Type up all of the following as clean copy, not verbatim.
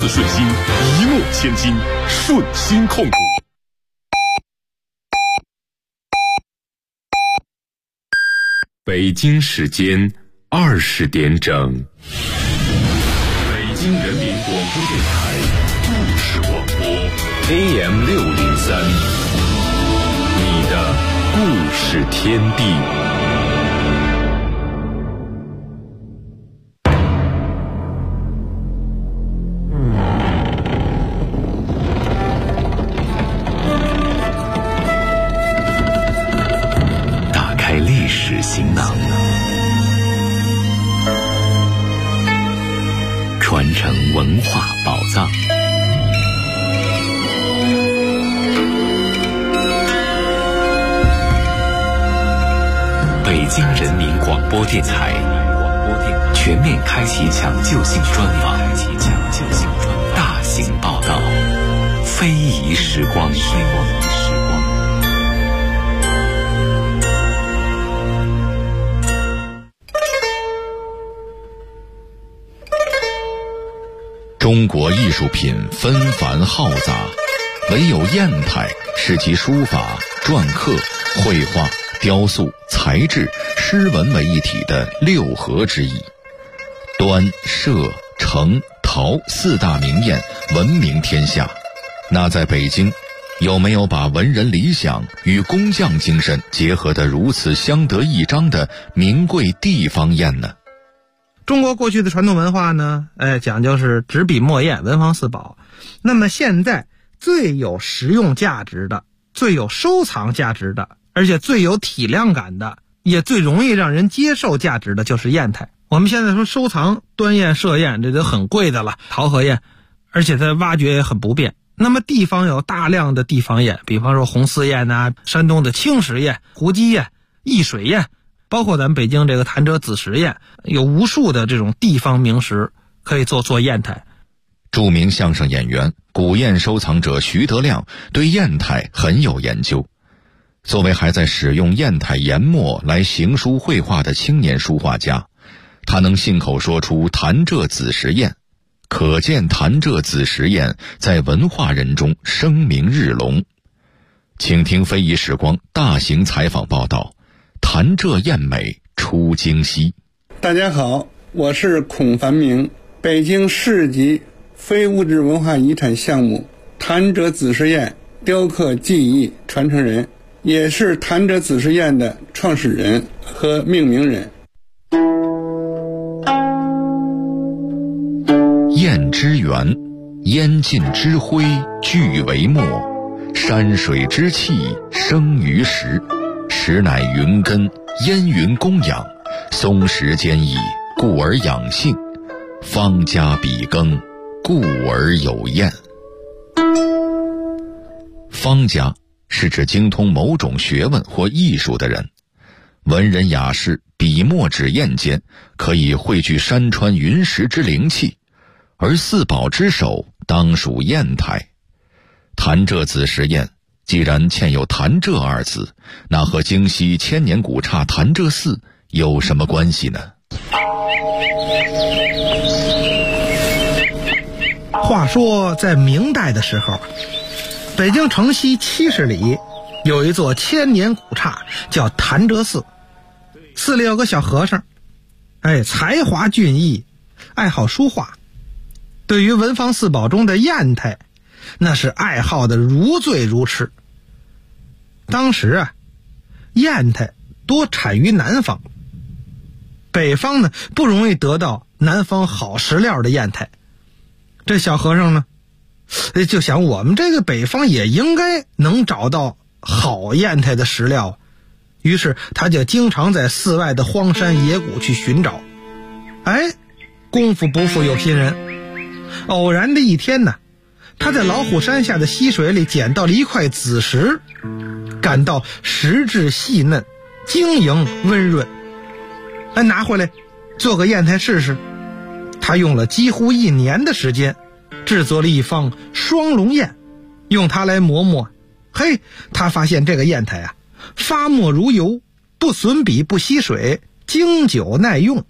次顺心，一诺千金，顺心控股。北京时间20点整，北京人民广播电台故事广播 AM603，你的故事天地。 打开历史行囊，传承文化宝藏。北京人民广播电台全面开启抢救性专访，大型报道，非遗时光。 中国艺术品纷繁浩杂，唯有砚台是集书法、篆刻、绘画、雕塑、材质、诗文为一体的六合之一。端、歙、程、陶四大名砚闻名天下，那在北京有没有把文人理想与工匠精神结合得如此相得益彰的名贵地方砚呢？ 中国过去的传统文化呢，讲究是纸笔墨砚文房四宝。那么现在最有实用价值的、最有收藏价值的，而且最有体量感的，也最容易让人接受价值的就是砚台。我们现在说收藏端砚、歙砚，这都很贵的了，陶和砚，而且它挖掘也很不便。那么地方有大量的地方砚，比方说红丝砚啊，山东的青石砚、胡姬砚、易水砚，包括咱们北京这个潭柘子石砚，有无数的这种地方名石可以做砚台。 著名相声演员、古砚收藏者徐德亮对砚台很有研究。作为还在使用砚台研墨来行书绘画的青年书画家，他能信口说出潭柘子石砚，可见潭柘子石砚在文化人中声名日隆。请听非遗时光大型采访报道，潭柘砚美出京西。 大家好，我是孔繁明，北京市级非物质文化遗产项目潭柘子石砚雕刻技艺传承人，也是潭柘子石砚的创始人和命名人。 砚之源，烟尽之灰聚为墨，山水之气生于石，石乃云根，烟云供养，松石坚毅，故而养性，方家比耕，故而有砚。方家是指精通某种学问或艺术的人，文人雅士笔墨纸砚间可以汇聚山川云石之灵气，而四宝之首当属砚台。潭柘子石砚既然嵌有潭柘二字，那和京西千年古刹潭柘寺有什么关系呢？ 话说在明代的时候，北京城西70里有一座千年古刹叫潭柘寺，寺里有个小和尚，才华俊逸，爱好书画，对于文房四宝中的砚台那是爱好的如醉如痴。当时砚台多产于南方，北方呢不容易得到南方好石料的砚台。这小和尚呢就想，我们这个北方也应该能找到好砚台的石料，于是他就经常在寺外的荒山野谷去寻找。功夫不负有心人，偶然的一天呢，他在老虎山下的溪水里捡到了一块紫石，感到石质细嫩，晶莹温润，拿回来做个砚台试试。他用了几乎1年的时间制作了一方双龙砚，用它来磨墨。他发现这个砚台发墨如油，不损笔不吸水，经久耐用。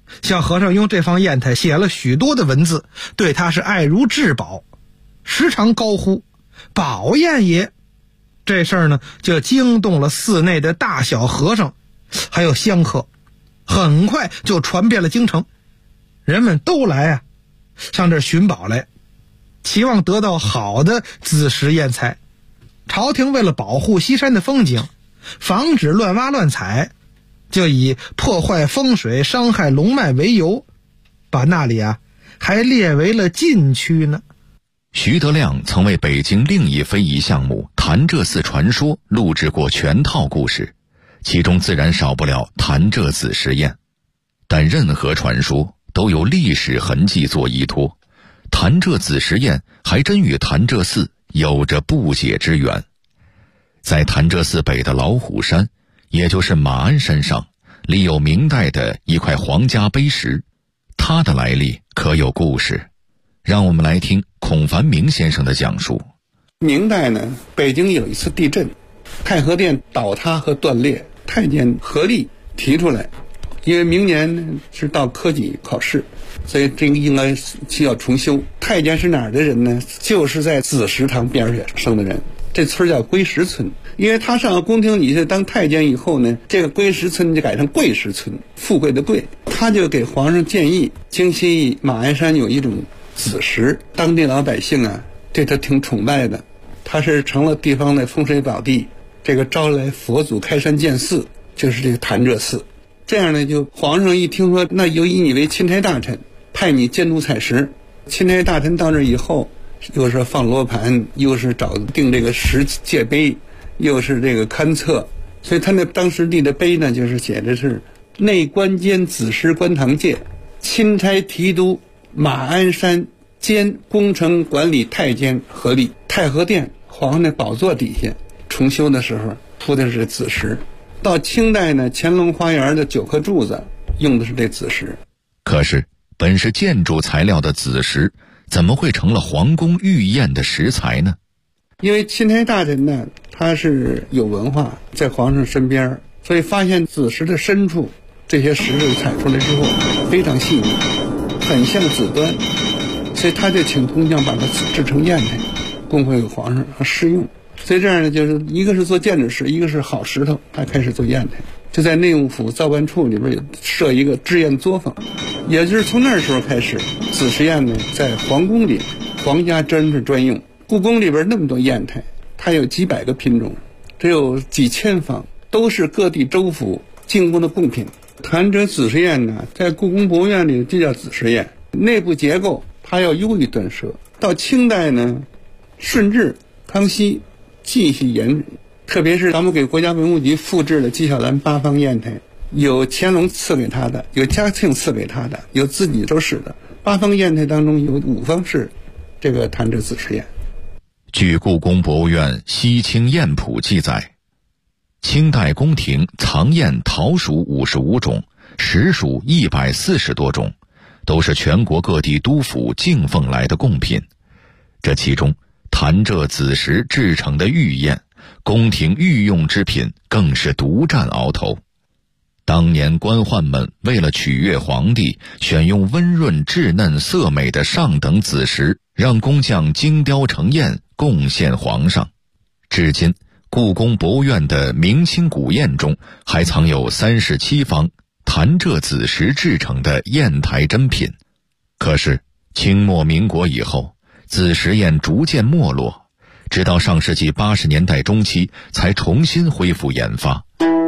小和尚用这方砚台写了许多的文字，对他是爱如至宝，时常高呼宝砚也。这事儿呢，就惊动了寺内的大小和尚还有香客，很快就传遍了京城，人们都来上这儿寻宝来，期望得到好的紫石砚材。朝廷为了保护西山的风景，防止乱挖乱采，就以破坏风水、伤害龙脉为由，把那里还列为了禁区呢。 徐德亮曾为北京另一非遗项目潭柘寺传说录制过全套故事，其中自然少不了潭柘紫石砚。但任何传说都有历史痕迹做依托，潭柘紫石砚还真与潭柘寺有着不解之缘。在潭柘寺北的老虎山，也就是马鞍山上，立有明代的一块皇家碑石，它的来历可有故事。让我们来听孔繁明先生的讲述。 明代呢，北京有一次地震，太和殿倒塌和断裂，太监合力提出来，因为明年呢是到科举考试，所以这个应该需要重修。太监是哪儿的人呢？就是在紫石堂边上生的人，这村叫归石村。因为他上了宫廷里去当太监以后呢，这个归石村就改成贵石村，富贵的贵。他就给皇上建议，京西马鞍山有一种紫石，当地老百姓对他挺崇拜的，他是成了地方的风水宝地，这个招来佛祖开山建寺，就是这个潭柘寺。这样呢，就皇上一听说，那就以你为钦差大臣，派你监督采石。钦差大臣到这以后，又是放罗盘，又是找定这个石界碑，又是这个勘测，所以他那当时立的碑呢，就是写的是内官监紫石观堂界，钦差提督马鞍山兼工程管理太监合力。太和殿皇上的宝座底下重修的时候铺的是紫石。到清代呢，乾隆花园的9颗柱子用的是这紫石。 可是本是建筑材料的紫石，怎么会成了皇宫御宴的食材呢？ 因为钦差大臣呢，他是有文化，在皇上身边，所以发现紫石的深处，这些石头采出来之后非常细腻，很像紫砖，所以他就请工匠把它制成砚台，供给皇上试用。所以这样呢，就是一个是做建筑石，一个是好石头，他开始做砚台。就在内务府造办处里边设一个制砚作坊，也就是从那时候开始，紫石砚呢在皇宫里皇家真是专用。故宫里边那么多砚台，它有几百个品种，只有几千方，都是各地州府进贡的贡品。潭柘紫石砚呢，在故宫博物院里就叫紫石砚，内部结构它要优于缎蛇。到清代呢，顺治、康熙继续沿用，特别是咱们给国家文物局复制了纪晓岚8方砚台，有乾隆赐给他的，有嘉庆赐给他的，有自己手使的。8方砚台当中有5方是这个潭柘紫石砚。 据故宫博物院西清砚谱记载，清代宫廷藏砚陶属55种，实属140多种，都是全国各地督府进奉来的贡品。这其中潭柘紫石制成的御砚，宫廷御用之品，更是独占鳌头。当年官宦们为了取悦皇帝，选用温润稚嫩色美的上等紫石，让工匠精雕成砚贡献皇上。至今故宫博物院的明清古砚中还藏有37方潭柘紫石制成的砚台珍品。可是清末民国以后，紫石砚逐渐没落，直到上世纪80年代中期才重新恢复研发。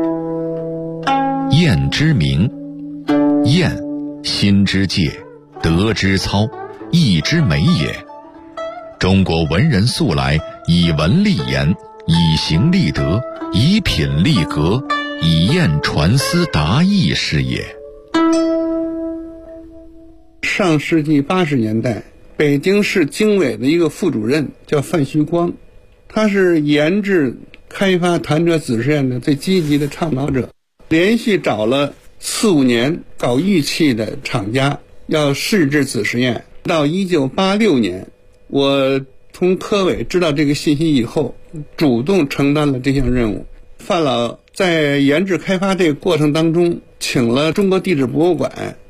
砚之名，砚，心之戒，德之操，义之美也。中国文人素来以文立言，以形立德，以品立格，以砚传思达意是也。 上世纪80年代，北京市经委的一个副主任叫范旭光，他是研制开发潭柘紫石砚的最积极的倡导者，连续找了4、5年搞玉器的厂家要试制紫石砚。到1986年，我从科委知道这个信息以后，主动承担了这项任务。范老在研制开发这个过程当中，请了中国地质博物馆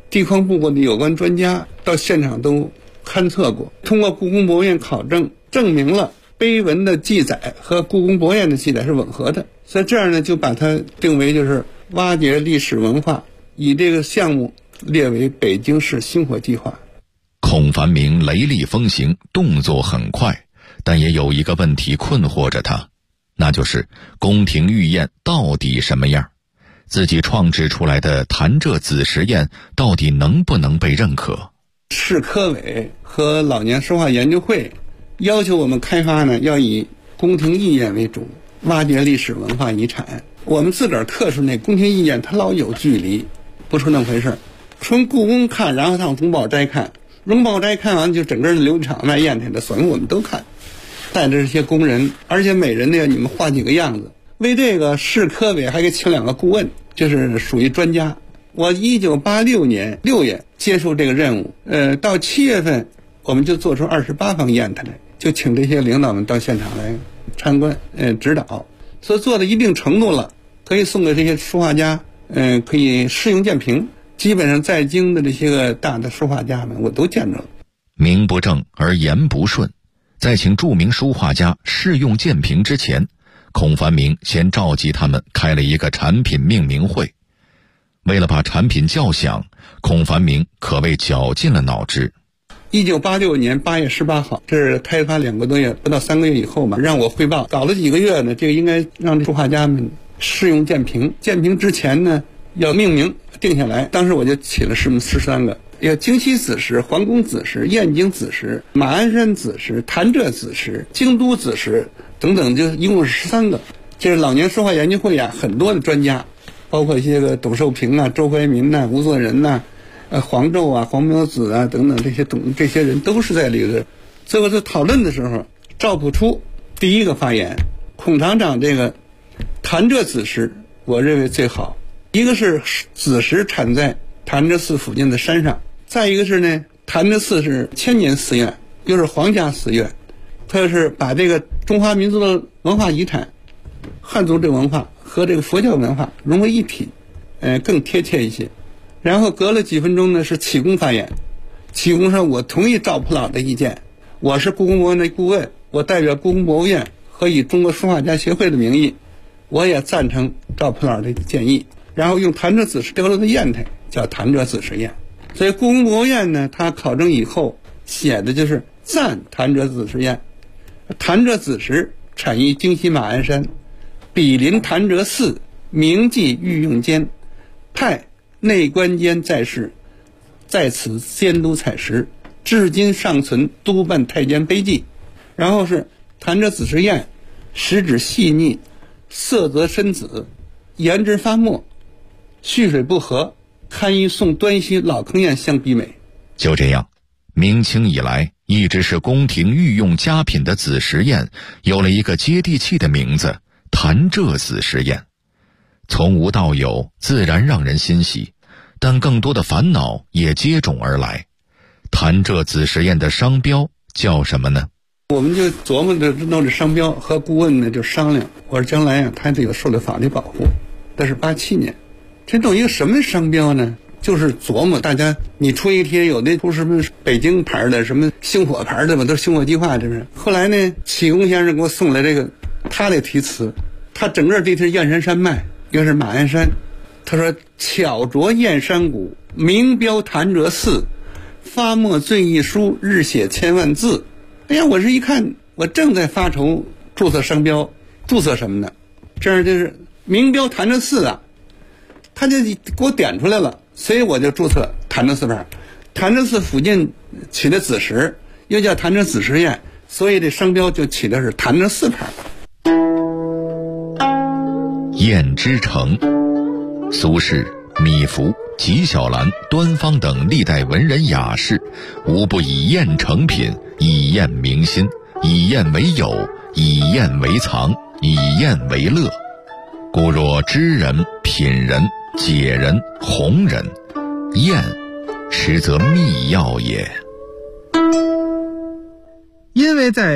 地方部的有关专家到现场都勘测过，通过故宫博物院考证，证明了碑文的记载和故宫博物院的记载是吻合的，所以这样呢，就把它定为就是挖掘历史文化，以这个项目列为北京市星火计划。 孔繁明雷厉风行，动作很快，但也有一个问题困惑着他，那就是宫廷御宴到底什么样？自己创制出来的潭柘子时宴到底能不能被认可？ 市科委和老年书画研究会要求我们开发呢，要以宫廷御宴为主，挖掘历史文化遗产。我们自个儿刻出那宫廷御宴，它老有距离，不是那么回事。从故宫看，然后上荣宝斋看，荣宝斋看完就整个的琉璃厂卖砚台的所有我们都看，带着这些工人，而且每人呢，你们画几个样子。为这个市科委还给请2个顾问，就是属于专家。我1986年6月接受这个任务，到7月份我们就做出28方砚台来，就请这些领导们到现场来参观，指导，所以做到一定程度了，可以送给这些书画家，可以试用鉴评。基本上在京的这些个大的书画家们，我都见着了。 名不正而言不顺，在请著名书画家试用鉴评之前，孔繁明先召集他们开了一个产品命名会。为了把产品叫响，孔繁明可谓绞尽了脑汁。 1986年8月18号，这是开发2个多月，不到3个月以后嘛，让我汇报。搞了几个月呢，这个应该让书画家们试用鉴评。鉴评之前呢，要命名定下来。当时我就起了13个，有京西子时、皇宫子时、燕京子时、马鞍山子时、潭柘子时、京都子时等等，就一共是13个。这是老年书画研究会很多的专家，包括一些个董寿平啊、周怀民呐、吴作人呐、黄胄啊、黄苗子啊等等，这些人都是在里头。最后在讨论的时候，赵朴初第一个发言，孔厂长这个潭柘子时我认为最好。一个是子时产在潭柘寺附近的山上，再一个是呢，潭柘寺是千年寺院，又是皇家寺院，它就是把这个中华民族的文化遗产、汉族这个文化和这个佛教文化融为一体，更贴切一些。然后隔了几分钟呢，是启功发言。启功说：“我同意赵普老的意见，我是故宫博物院的顾问，我代表故宫博物院和以中国书画家协会的名义，我也赞成赵普老的建议。”然后用潭柘子时雕镂的砚台叫潭柘子时砚。所以故宫博物院呢，它考证以后写的就是赞潭柘子时砚。潭柘子时产于京西马鞍山，毗邻潭柘寺，铭记御用监，派内官监在世，在此监督采石，至今尚存督办太监碑记。然后是潭柘子时砚，实质细腻，色泽深紫，颜质发墨，蓄水不和，堪与宋端熙老坑砚相媲美。 就这样，明清以来一直是宫廷御用佳品的子时砚有了一个接地气的名字——潭柘子时砚。从无到有，自然让人欣喜，但更多的烦恼也接踵而来。潭柘子时砚的商标叫什么呢？ 我们就琢磨着弄这商标，和顾问呢就商量，我说将来它得有受到法律保护。这是87年，这弄一个什么商标呢？就是琢磨大家，你出一贴，有的出什么北京牌的，什么星火牌的嘛，都是星火计划，这是。后来呢，启功先生给我送来这个他的题词，他整个这是燕山山脉，又是马鞍山，他说巧琢燕山谷，名标潭柘寺，发墨最一书，日写千万字。哎呀，我这一看，我正在发愁注册商标，注册什么呢？这样就是名标潭柘寺啊，他就给我点出来了，所以我就注册潭柘寺牌。潭柘寺附近起的子时，又叫潭柘子时砚，所以这商标就起的是潭柘寺牌。 砚之城，苏轼、米芾、纪晓岚、端方等历代文人雅士，无不以砚成品，以砚明心，以砚为友，以砚为藏，以砚为乐。故若知人、品人、解人、弘人，砚实则秘药也。 因为在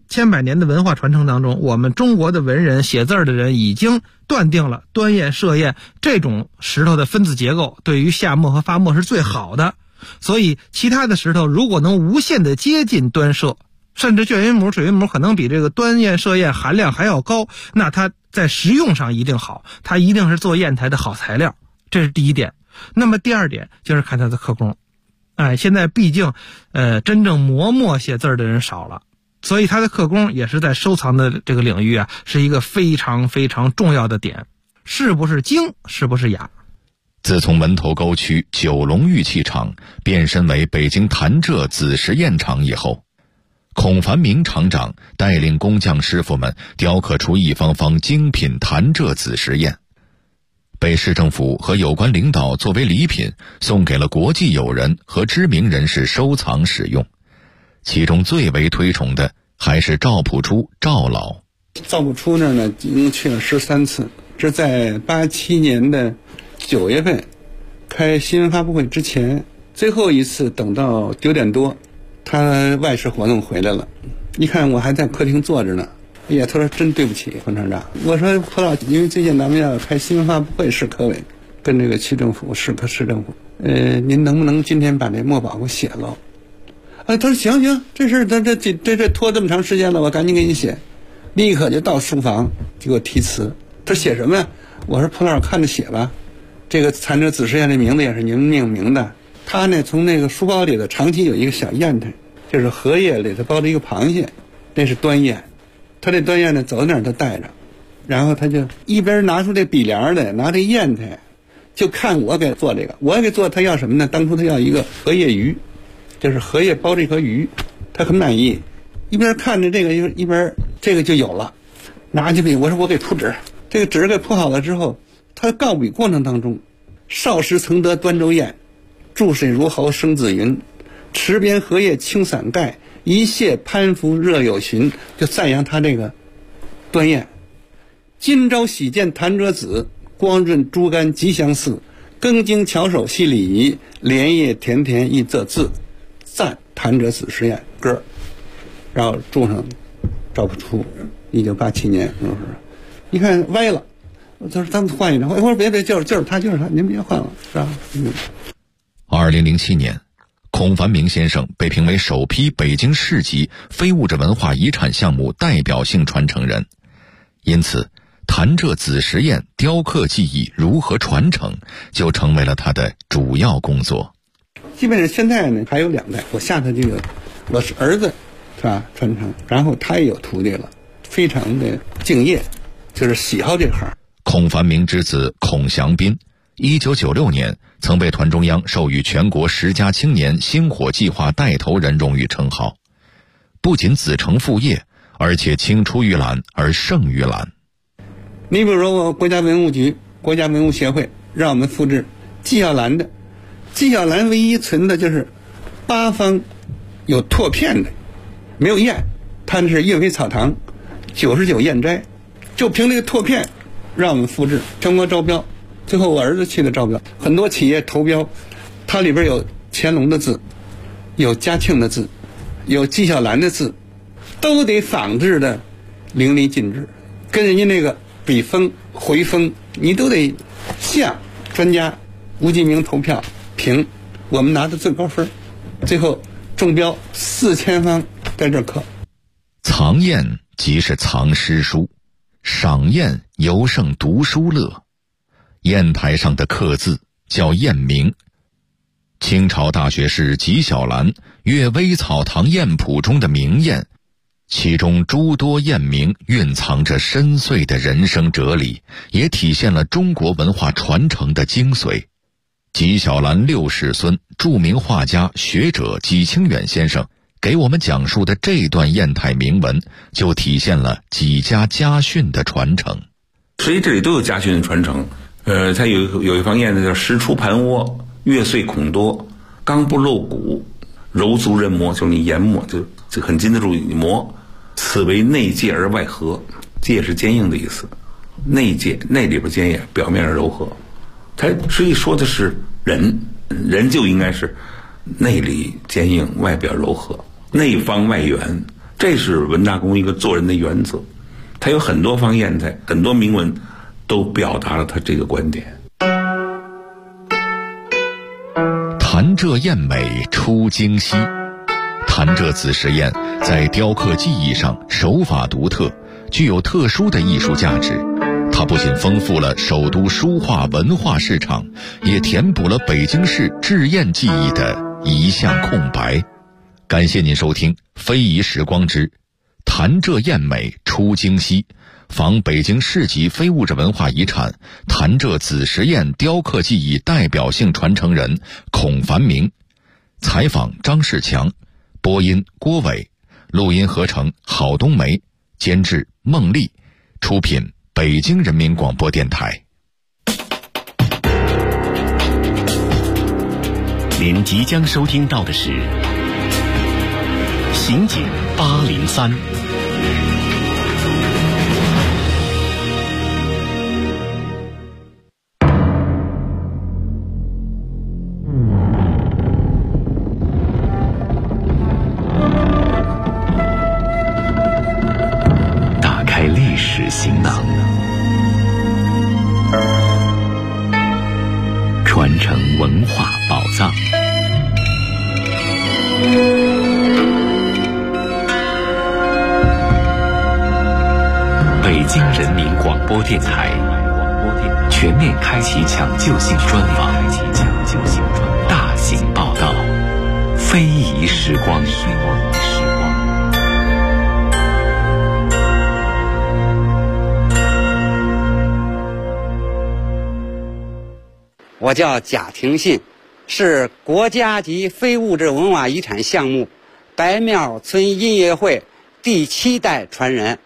千百年的文化传承当中，我们中国的文人写字的人已经断定了端砚、歙砚这种石头的分子结构对于下墨和发墨是最好的，所以其他的石头如果能无限的接近端歙，甚至卷云母、水云母可能比这个端砚、歙砚含量还要高，那它在实用上一定好，它一定是做砚台的好材料，这是第一点。那么第二点就是看它的刻工。现在毕竟真正磨墨写字的人少了，所以它的刻工也是在收藏的这个领域啊，是一个非常非常重要的点。是不是精，是不是雅？ 自从门头沟区九龙玉器厂变身为北京潭柘紫石砚厂以后，孔繁明厂长带领工匠师傅们雕刻出一方方精品潭柘紫石砚，被市政府和有关领导作为礼品送给了国际友人和知名人士收藏使用。其中最为推崇的还是赵朴初赵老。 赵朴初那儿呢，一共去了13次，这在87年的9月份开新闻发布会之前，最后一次等到9点多，他外事活动回来了，一看我还在客厅坐着呢，哎呀，他说真对不起冯厂长。我说蒲老，因为最近咱们要开新闻发布会，市科委跟这个区政府、市政府，您能不能今天把这墨宝给我写了？他说行，这事这拖这么长时间了，我赶紧给你写。立刻就到书房就给我题词。他写什么呀？我说蒲老看着写吧。这个潭柘紫石砚的名字也是您命名的。他呢从那个书包里头长期有一个小砚台，就是荷叶里头包着一个螃蟹，那是端砚。他这端砚呢走到哪儿都带着，然后他就一边拿出这笔帘来，拿这砚台，就看我给做这个。我给做他要什么呢？当初他要一个荷叶鱼，就是荷叶包着一颗鱼，他很满意。一边看着这个一边这个就有了，拿起笔我说我给铺纸，这个纸给铺好了之后，他告笔过程当中，少时曾得端州砚，注水如毫生紫云，池边荷叶轻伞盖，一泻攀附热有寻，就赞扬他这个端砚。今朝喜见潭柘紫，光润珠干吉祥似，庚经巧手细礼仪，莲叶甜甜一则字，赞潭柘紫石砚歌。然后注上赵朴初1987年，一看歪了，他说咱们换一张，我说别就是他，您别换了，是吧 ？2007年，孔繁明先生被评为首批北京市级非物质文化遗产项目代表性传承人，因此潭柘紫石砚雕刻技艺如何传承就成为了他的主要工作。 基本上现在呢还有2代，我下头就有我是儿子是吧传承，然后他也有徒弟了，非常的敬业，就是喜好这行。 孔繁明之子孔祥斌1996年曾被团中央授予全国10佳青年星火计划带头人荣誉称号，不仅子承父业，而且青出于蓝而胜于蓝。 你比如说国家文物局、国家文物协会让我们复制纪晓岚的，纪晓岚唯一存的就是8方有拓片的，没有砚，他是岳飞草堂99砚斋，就凭这个拓片让我们复制，全国招标，最后我儿子去的招标，很多企业投标，它里边有乾隆的字，有嘉庆的字，有纪晓岚的字，都得仿制的淋漓尽致，跟人家那个笔锋回锋你都得像。专家吴继明投票评，我们拿的最高分，最后中标4000方在这刻。 藏砚即是藏诗书，赏砚尤胜读书乐。砚台上的刻字叫砚名。清朝大学士纪晓岚《阅微草堂砚谱》中的名砚，其中诸多砚名蕴藏着深邃的人生哲理，也体现了中国文化传承的精髓。纪晓岚6世孙、著名画家学者纪清远先生给我们讲述的这段砚台铭文，就体现了纪家家训的传承。 实际这里都有家训的传承。它有一方砚呢叫石出盘窝，月碎孔多，刚不露骨，柔足人磨，就是你研磨就很经得住你磨。此为内介而外和，介是坚硬的意思，内介内里边坚硬，表面柔和。它实际说的是人就应该是内里坚硬，外表柔和，内方外圆。 这是文大公一个做人的原则。他有很多方砚台，很多铭文都表达了他这个观点。 潭柘砚美出京西。潭柘子时砚在雕刻技艺上手法独特，具有特殊的艺术价值。它不仅丰富了首都书画文化市场，也填补了北京市制砚技艺的一项空白。感谢您收听非遗时光之潭柘砚美出京西，访北京市级非物质文化遗产潭柘子时砚雕刻技艺代表性传承人孔繁明。采访张世强，播音郭伟，录音合成郝冬梅，监制孟丽，出品北京人民广播电台。 您即将收听到的是刑警803。打开历史行囊，传承文化宝藏。北京人民广播电台全面开启抢救性专访，大型报道，非遗时光。 我叫贾廷信，是国家级非物质文化遗产项目白庙村音乐会第7代传人。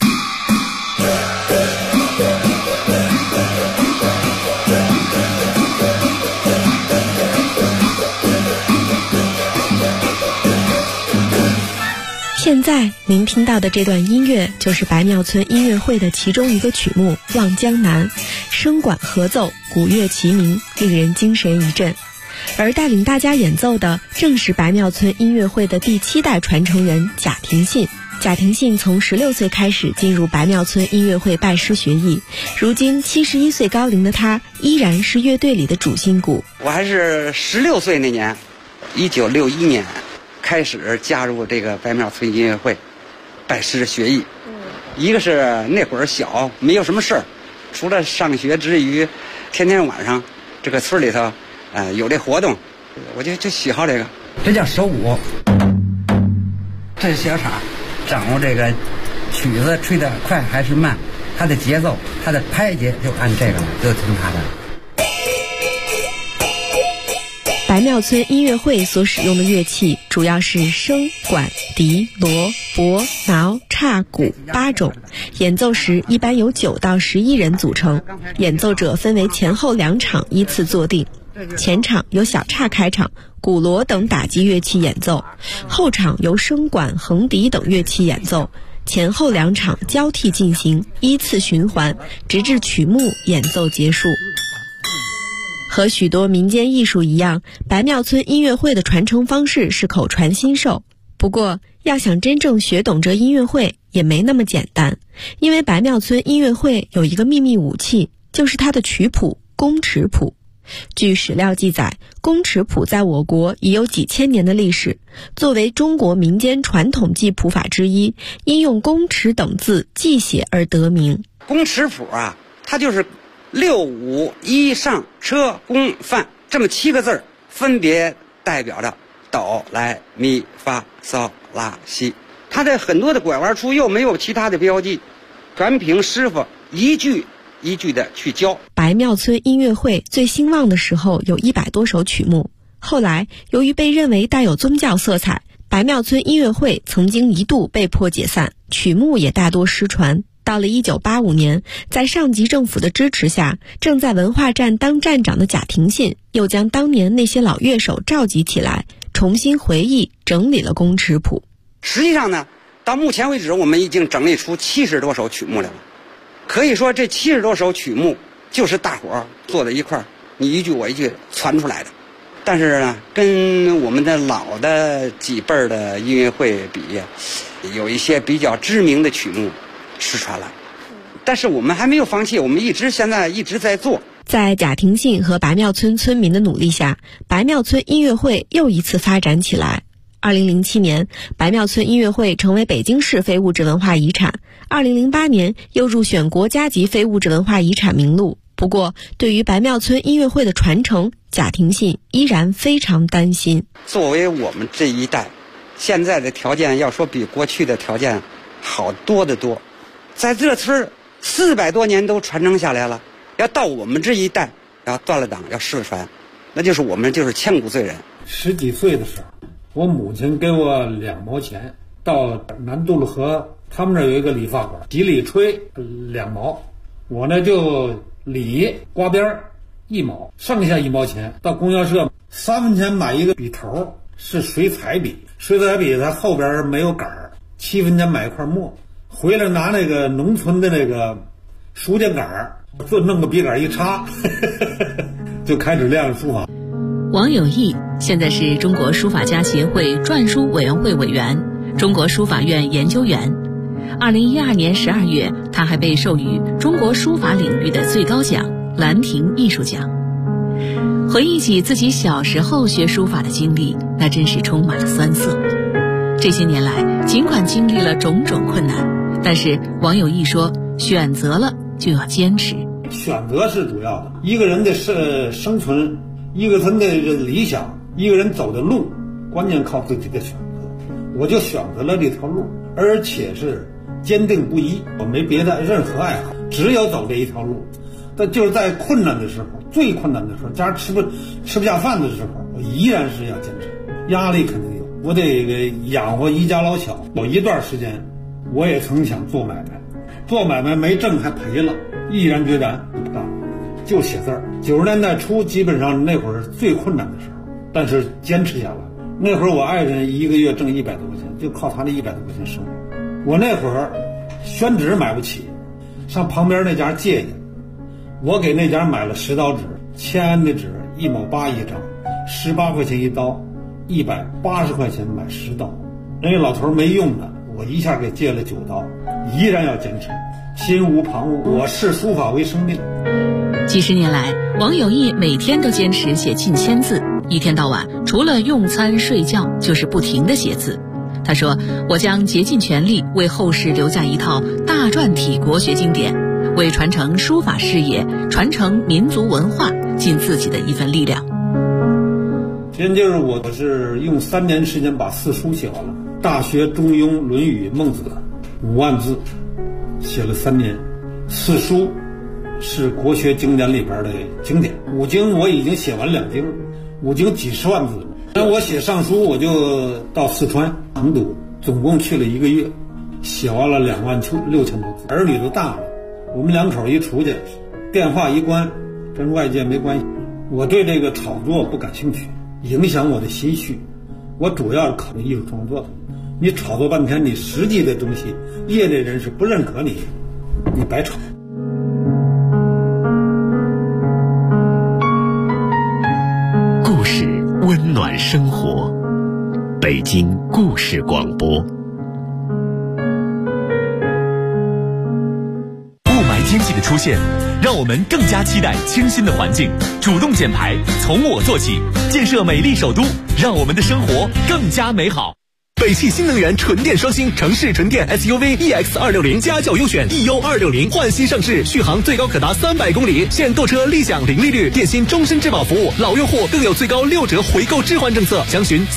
现在您听到的这段音乐就是白庙村音乐会的其中一个曲目《望江南》，声管合奏，鼓乐齐鸣，令人精神一振。而带领大家演奏的正是白庙村音乐会的第7代传承人贾廷信。贾廷信从16岁开始进入白庙村音乐会拜师学艺，如今71岁高龄的他依然是乐队里的主心骨。 我还是16岁那年，1961年开始加入这个白庙村音乐会拜师学艺。一个是那会儿小，没有什么事儿，除了上学之余，天天晚上这个村里头有这活动，我就喜好这个。这叫手鼓，这是小叉，掌握这个曲子吹得快还是慢，它的节奏，它的拍节就按这个了，就听它的。 白庙村音乐会所使用的乐器主要是笙、管、笛、锣、钹、铙、叉、鼓8种，演奏时一般由9到11人组成，演奏者分为前后2场依次坐定。前场由小叉开场，鼓锣等打击乐器演奏，后场由笙管、横笛等乐器演奏，前后2场交替进行，依次循环，直至曲目演奏结束。和许多民间艺术一样，白庙村音乐会的传承方式是口传心授。不过，要想真正学懂这音乐会也没那么简单，因为白庙村音乐会有一个秘密武器，就是它的曲谱宫尺谱。据史料记载，宫尺谱在我国已有几千年的历史，作为中国民间传统记谱法之一，因用宫尺等字记写而得名。 宫尺谱啊，它就是6、5、1上车宫范这么7个字，分别代表着哆来咪发嗦拉西。它的很多的拐弯处又没有其他的标记，全凭师傅一句一句的去教。 白庙村音乐会最兴旺的时候有100多首曲目，后来由于被认为带有宗教色彩，白庙村音乐会曾经一度被迫解散，曲目也大多失传。到了1985年，在上级政府的支持下，正在文化站当站长的贾廷信又将当年那些老乐手召集起来，重新回忆整理了宫尺谱。 实际上呢，到目前为止我们已经整理出70多首曲目来了。可以说这70多首曲目就是大伙儿坐在一块儿，你一句我一句传出来的。 但是呢，跟我们的老的几辈儿的音乐会比，有一些比较知名的曲目失传了。但是我们还没有放弃，我们现在一直在做。 在贾廷信和白庙村村民的努力下，白庙村音乐会又一次发展起来。2007年，白庙村音乐会成为北京市非物质文化遗产。2008年又入选国家级非物质文化遗产名录。不过，对于白庙村音乐会的传承，贾廷信依然非常担心。 作为我们这一代，现在的条件要说比过去的条件好多得多。在这村400多年都传承下来了，要到我们这一代要断了档，要失传，那就是我们就是千古罪人。 10几岁的时候，我母亲给我2毛钱，到南渡路河，他们那有一个理发馆，几里吹2毛，我呢就理刮边1毛，剩下1毛钱到供销社3分钱买一个笔头，是水彩笔，水彩笔它后边没有杆儿，7分钱买一块墨，回来拿那个农村的那个书架杆儿，就弄个笔杆一插就开始练书法。 王有义现在是中国书法家协会篆书委员会委员、中国书法院研究员。2012年12月，他还被授予中国书法领域的最高奖兰亭艺术奖。回忆起自己小时候学书法的经历，那真是充满了酸涩。这些年来，尽管经历了种种困难，但是王有义说，选择了就要坚持。 选择是主要的，一个人的生存，一个人的理想，一个人走的路，关键靠自己的选择。我就选择了这条路，而且是坚定不移，我没别的任何爱好，只有走这一条路。但就是在困难的时候，最困难的时候，家吃不下饭的时候，我依然是要坚持。压力肯定有，我得养活一家老小。有一段时间，我也曾想做买卖，做买卖没挣还赔了，毅然决然不干，就写字儿。90年代初，基本上那会儿最困难的时候，但是坚持下来。那会儿我爱人一个月挣100多块钱，就靠他那100多块钱生活。我那会儿宣纸买不起，上旁边那家借去，我给那家买了10刀纸，签的纸1毛8一张，18块钱一刀，180块钱买10刀。人家老头没用的，我一下给借了9刀，依然要坚持，心无旁骛。我视书法为生命。 几十年来，王有义每天都坚持写近1000字，一天到晚除了用餐睡觉就是不停地写字。他说，我将竭尽全力为后世留下一套大篆体国学经典，为传承书法事业、传承民族文化尽自己的一份力量。 先就是我是用3年时间把4书写完了，《大学》《中庸》《论语》《孟子》5万字，写了3年。4书是国学经典里边的经典，5经我已经写完2经，5经几十万字。那我写上书，我就到四川成都，总共去了1个月，写完了26000多字。儿女都大了，我们2口一出去，电话一关，跟外界没关系。我对这个炒作不感兴趣，影响我的心绪。我主要考虑艺术创作的。你炒作半天，你实际的东西，业内人士不认可你，你白炒。 故事温暖生活，北京故事广播。雾霾天气的出现，让我们更加期待清新的环境，主动减排，从我做起，建设美丽首都，让我们的生活更加美好。北汽新能源纯电双星城市纯电 SUV EX260家轿优选 EU260换新上市，续航最高可达300公里，现购车立享零利率，电信终身质保服务，老用户更有最高6折回购置换政策，详询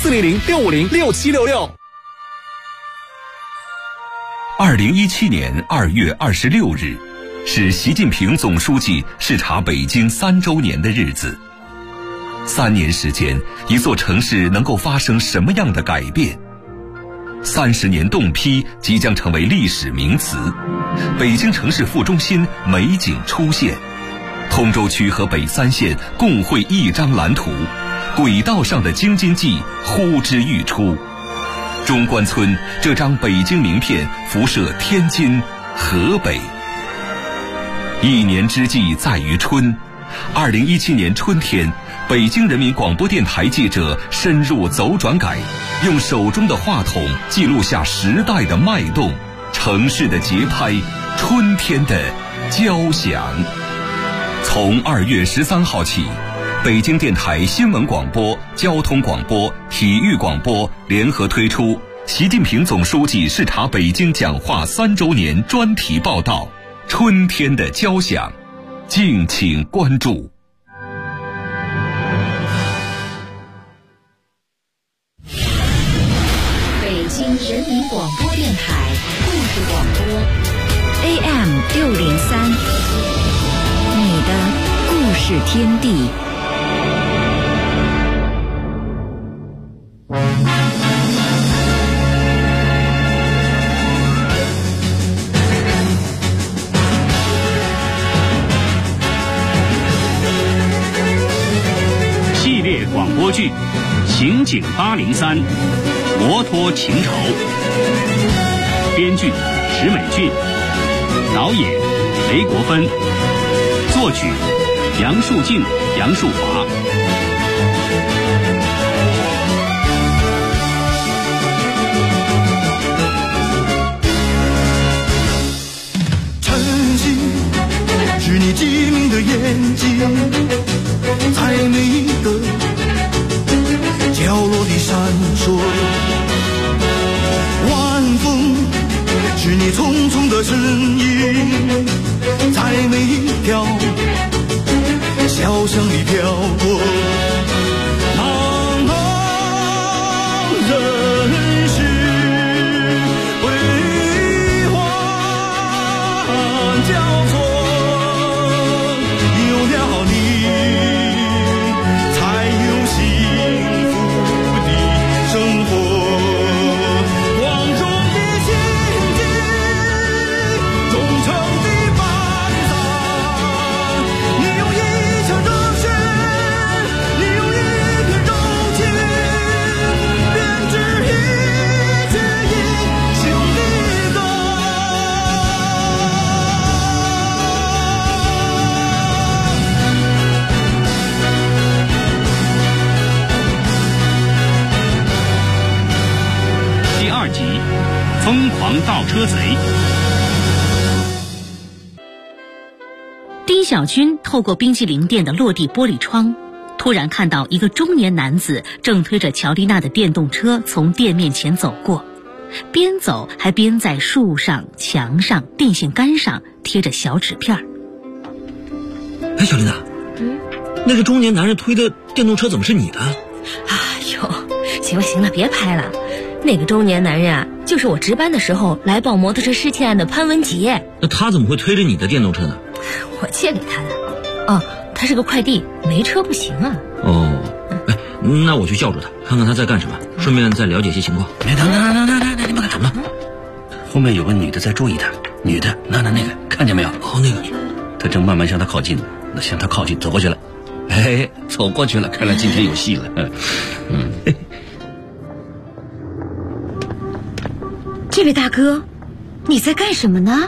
400-650-6766。2017年2月26日，是习近平总书记视察北京3周年的日子。3年时间，一座城市能够发生什么样的改变？30年冻批即将成为历史名词，北京城市副中心美景出现，通州区和北3县共绘一张蓝图，轨道上的京津冀呼之欲出。中关村这张北京名片辐射天津、河北。一年之计在于春，2017年春天， 北京人民广播电台记者深入走转改，用手中的话筒记录下时代的脉动，城市的节拍，春天的交响。从2月13号起，北京电台新闻广播、交通广播、体育广播联合推出习近平总书记视察北京讲话3周年专题报道《春天的交响》，敬请关注。 北京人民广播电台故事广播 AM603，你的故事天地。 系列广播剧《刑警803》，摩托情仇。编剧石美俊，导演雷国芬，作曲杨树静、杨树华。 晨曦是你机灵的眼睛，在每个角落里闪烁。晚风是你匆匆的身影，在每一条小巷里飘过。茫茫人世辉煌交错，有了你才有幸福的生活。光荣的心境，忠诚的班长，你有一腔热血，你有一片柔情，编织一曲英雄的歌。 第2集《疯狂盗车贼》。 丁小军透过冰淇淋店的落地玻璃窗，突然看到一个中年男子正推着乔丽娜的电动车从店面前走过，边走还边在树上、墙上、电线杆上贴着小纸片。 哎，小丽娜，那个中年男人推的电动车怎么是你的？ 哎呦，行了行了，别拍了。那个中年男人啊，就是我值班的时候来报摩托车失窃案的潘文杰。 那他怎么会推着你的电动车呢？ 我借给他的。哦，他是个快递，没车不行啊。 哦，哎，那我去叫住他，看看他在干什么，顺便再了解些情况。 等，你们干什么？后面有个女的在注意他，女的，那个，看见没有？ 哦，那个， 他正慢慢向他靠近，向他靠近，走过去了。哎，走过去了，看来今天有戏了。 这位大哥，你在干什么呢？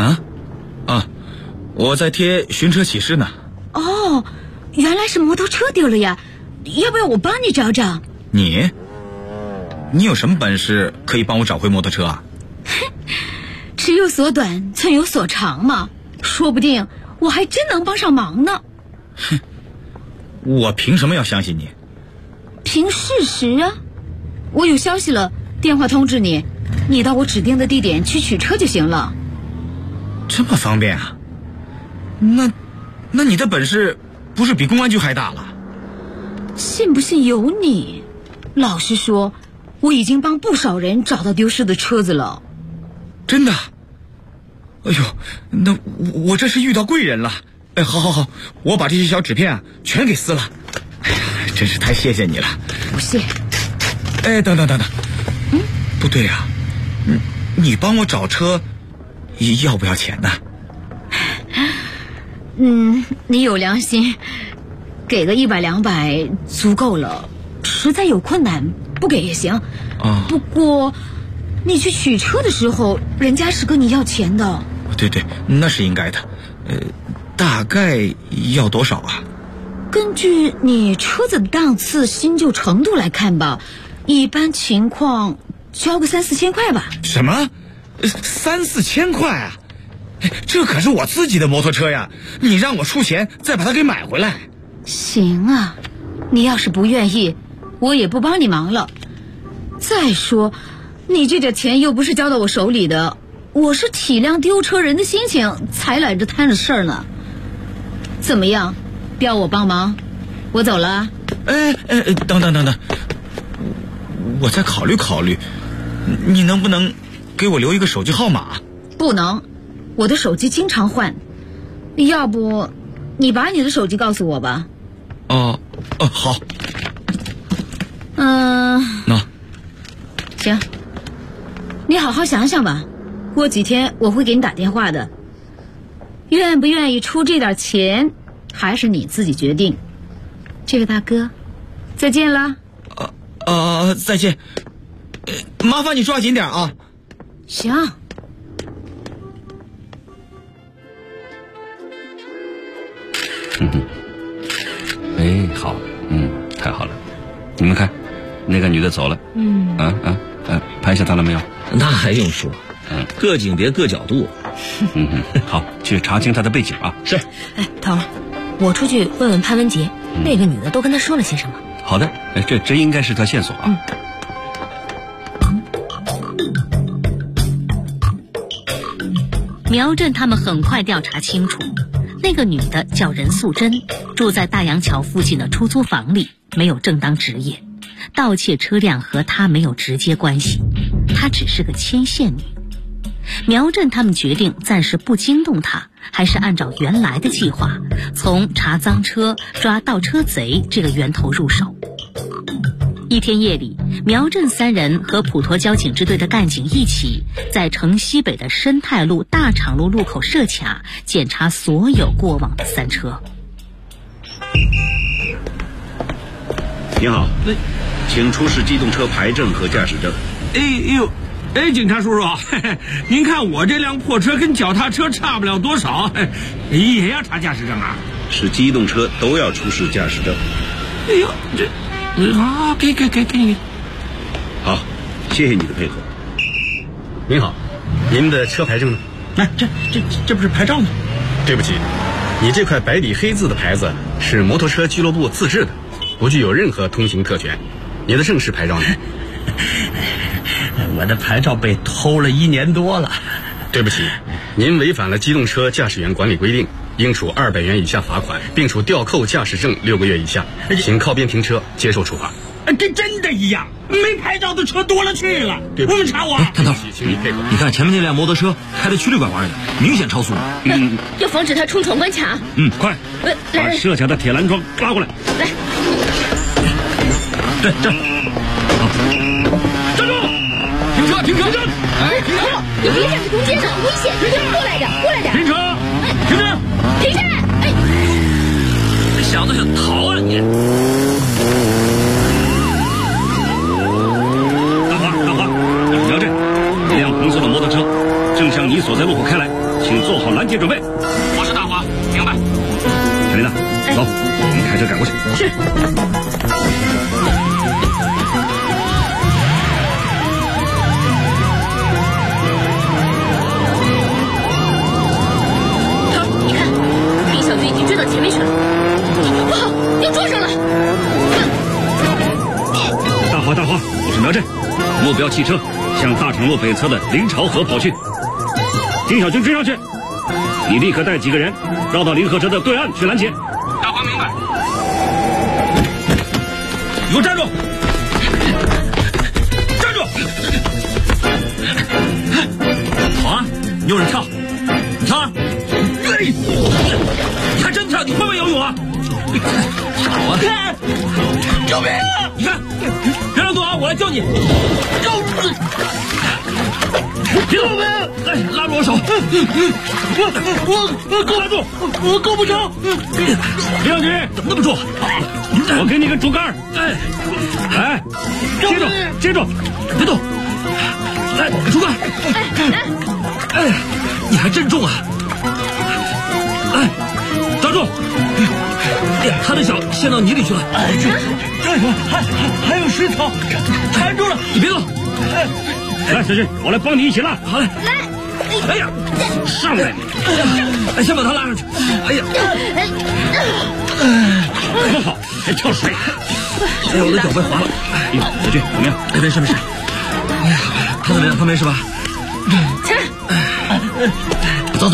我在贴寻车启事呢。 哦，原来是摩托车丢了呀，要不要我帮你找找？ 你有什么本事可以帮我找回摩托车啊？ 尺有所短，寸有所长嘛，说不定我还真能帮上忙呢。 哼，我凭什么要相信你？ 凭事实啊，我有消息了，电话通知你，你到我指定的地点去取车就行了。 这么方便啊？那你的本事不是比公安局还大了？ 信不信由你。老实说，我已经帮不少人找到丢失的车子了。 真的？哎呦，那我这是遇到贵人了。哎，好，我把这些小纸片全给撕了。哎呀，真是太谢谢你了。 不谢。 哎，等，不对啊，你帮我找车要不要钱呢？ 你有良心，给个100、200足够了。实在有困难，不给也行。不过你去取车的时候，人家是跟你要钱的。 对，那是应该的。大概要多少啊？ 根据你车子的档次、新旧程度来看吧，一般情况交个3、4千块吧。 什么？3、4千块啊？这可是我自己的摩托车呀！你让我出钱再把它给买回来。 行啊，你要是不愿意，我也不帮你忙了。再说，你这点钱又不是交到我手里的，我是体谅丢车人的心情才来这摊着事儿呢。怎么样，要我帮忙？我走了。 等，我再考虑考虑。你能不能给我留一个手机号码？ 不能，我的手机经常换。要不你把你的手机告诉我吧。 好。 行，你好好想想吧，过几天我会给你打电话的。愿不愿意出这点钱，还是你自己决定。这位大哥，再见了。 再见。麻烦你抓紧点啊。 行。 好，太好了。你们看，那个女的走了。拍下她了没有？ 那还用说，各景别各角度。 好，去查清她的背景啊。 是。 头儿，我出去问问潘文杰，那个女的都跟他说了些什么。 好的，这应该是条线索啊。 苗振他们很快调查清楚，那个女的叫任素贞，住在大洋桥附近的出租房里，没有正当职业，盗窃车辆和她没有直接关系，她只是个牵线女。苗振他们决定暂时不惊动她，还是按照原来的计划，从查赃车、抓盗车贼这个源头入手。一天夜里，苗振3人和普陀交警支队的干警一起，在城西北的申泰路大厂路路口设卡，检查所有过往的3车。 您好，请出示机动车牌证和驾驶证。 警察叔叔，您看我这辆破车跟脚踏车差不了多少，也要查驾驶证啊？ 是机动车都要出示驾驶证。 给你。 好，谢谢你的配合。 您好，您的车牌证呢？ 这不是牌照吗？ 对不起，你这块白底黑字的牌子是摩托车俱乐部自制的，不具有任何通行特权。你的正式牌照呢？ 我的牌照被偷了1年多了。 对不起，您违反了机动车驾驶员管理规定，应处200元以下罚款，并处吊扣驾驶证6个月以下，请靠边停车接受处罚。 这真的一样，没牌照的车多了去了。我们查我。 探头，你看前面那辆摩托车开的曲里拐弯的，明显超速。 要防止他冲闯关卡。 快，把设卡的铁栏桩拉过来。 来， 对，这。 站住！停车！ 停车！你别站在中间上，危险！过来点！ 停车！停车！ 停下来！ 这小子想逃啊你！ 大华，你是苗振，一辆红色的摩托车正向你所在路口开来，请做好拦截准备。 我是大华，明白。 小琳娜，走，我们开车赶过去。 是。追到前面去了，不好，要撞上了！ 大华，我是苗振，目标汽车向大厂路北侧的林朝河跑去。丁小军追上去，你立刻带几个人绕到林河车的对岸去拦截。 大华明白。你给我站住！站住！ 好啊，你有人跳，你跳啊！ 你还真跳，你会不会游泳啊？ 好啊！ 救命！你看，别让动啊，我来救你。别动没？来，拉住我手。我够住，我够不着。林小军， 怎么那么重？ 我给你个竹竿。来，接住， 别动。来，竹竿。你还真重啊！ 抓住！ 哎呀，他的脚陷到泥里去了。 哎，这还有水草，缠住了， 你别动。 来，小军，我来帮你一起拉。 好嘞。 来。 哎呀，上来！ 哎，先把他拉上去。哎呀， 很好，还跳水。 哎呀，我的脚被划了。 哎呦，小军怎么样？ 没事没事。哎呀，他怎么样？他没事吧？ 起来。 走。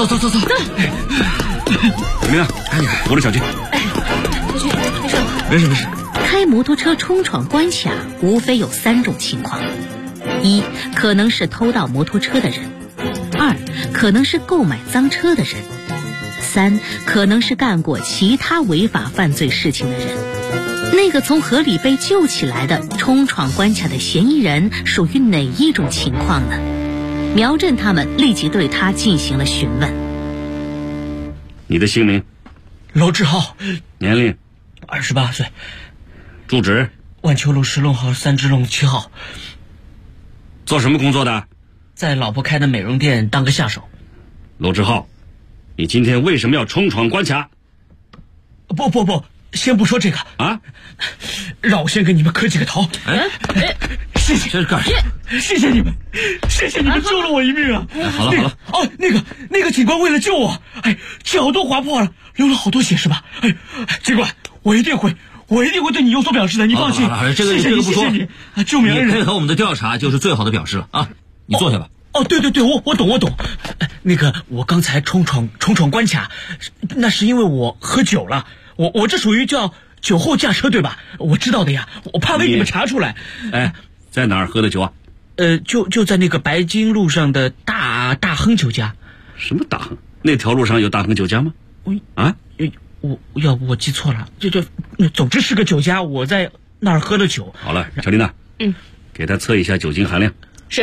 怎么样？哎呀，扶着小军。 小军， 没事。 开摩托车冲闯关卡，无非有3种情况：一，可能是偷盗摩托车的人；二，可能是购买赃车的人；三，可能是干过其他违法犯罪事情的人。那个从河里被救起来的冲闯关卡的嫌疑人属于哪一种情况呢？苗振他们立即对他进行了询问。 你的姓名？ 娄志浩， 年龄 ？28岁。 住址？ 万秋路10弄号3支弄7号。 做什么工作的？ 在老婆开的美容店当个下手。 娄志浩，你今天为什么要冲闯关卡？ 不，先不说这个啊， 让我先给你们磕几个头。谢谢， 这是干什么？ 谢谢你们救了我一命啊！ 好了。 哦，那个警官为了救我，脚都划破了，流了好多血是吧？警官，我一定会对你有所表示的，你放心。 这个不说， 谢你，救命恩人。 你配合我们的调查就是最好的表示了啊！你坐下吧。 对，我懂。那个，我刚才冲闯关卡，那是因为我喝酒了。我这属于叫酒后驾车对吧？我知道的呀，我怕被你们查出来。 在哪儿喝的酒啊？ 就在那个白金路上的大亨酒家。 什么大亨？那条路上有大亨酒家吗？ 我记错了，总之是个酒家，我在那儿喝的酒。 好了，小丽娜，给他测一下酒精含量。 是。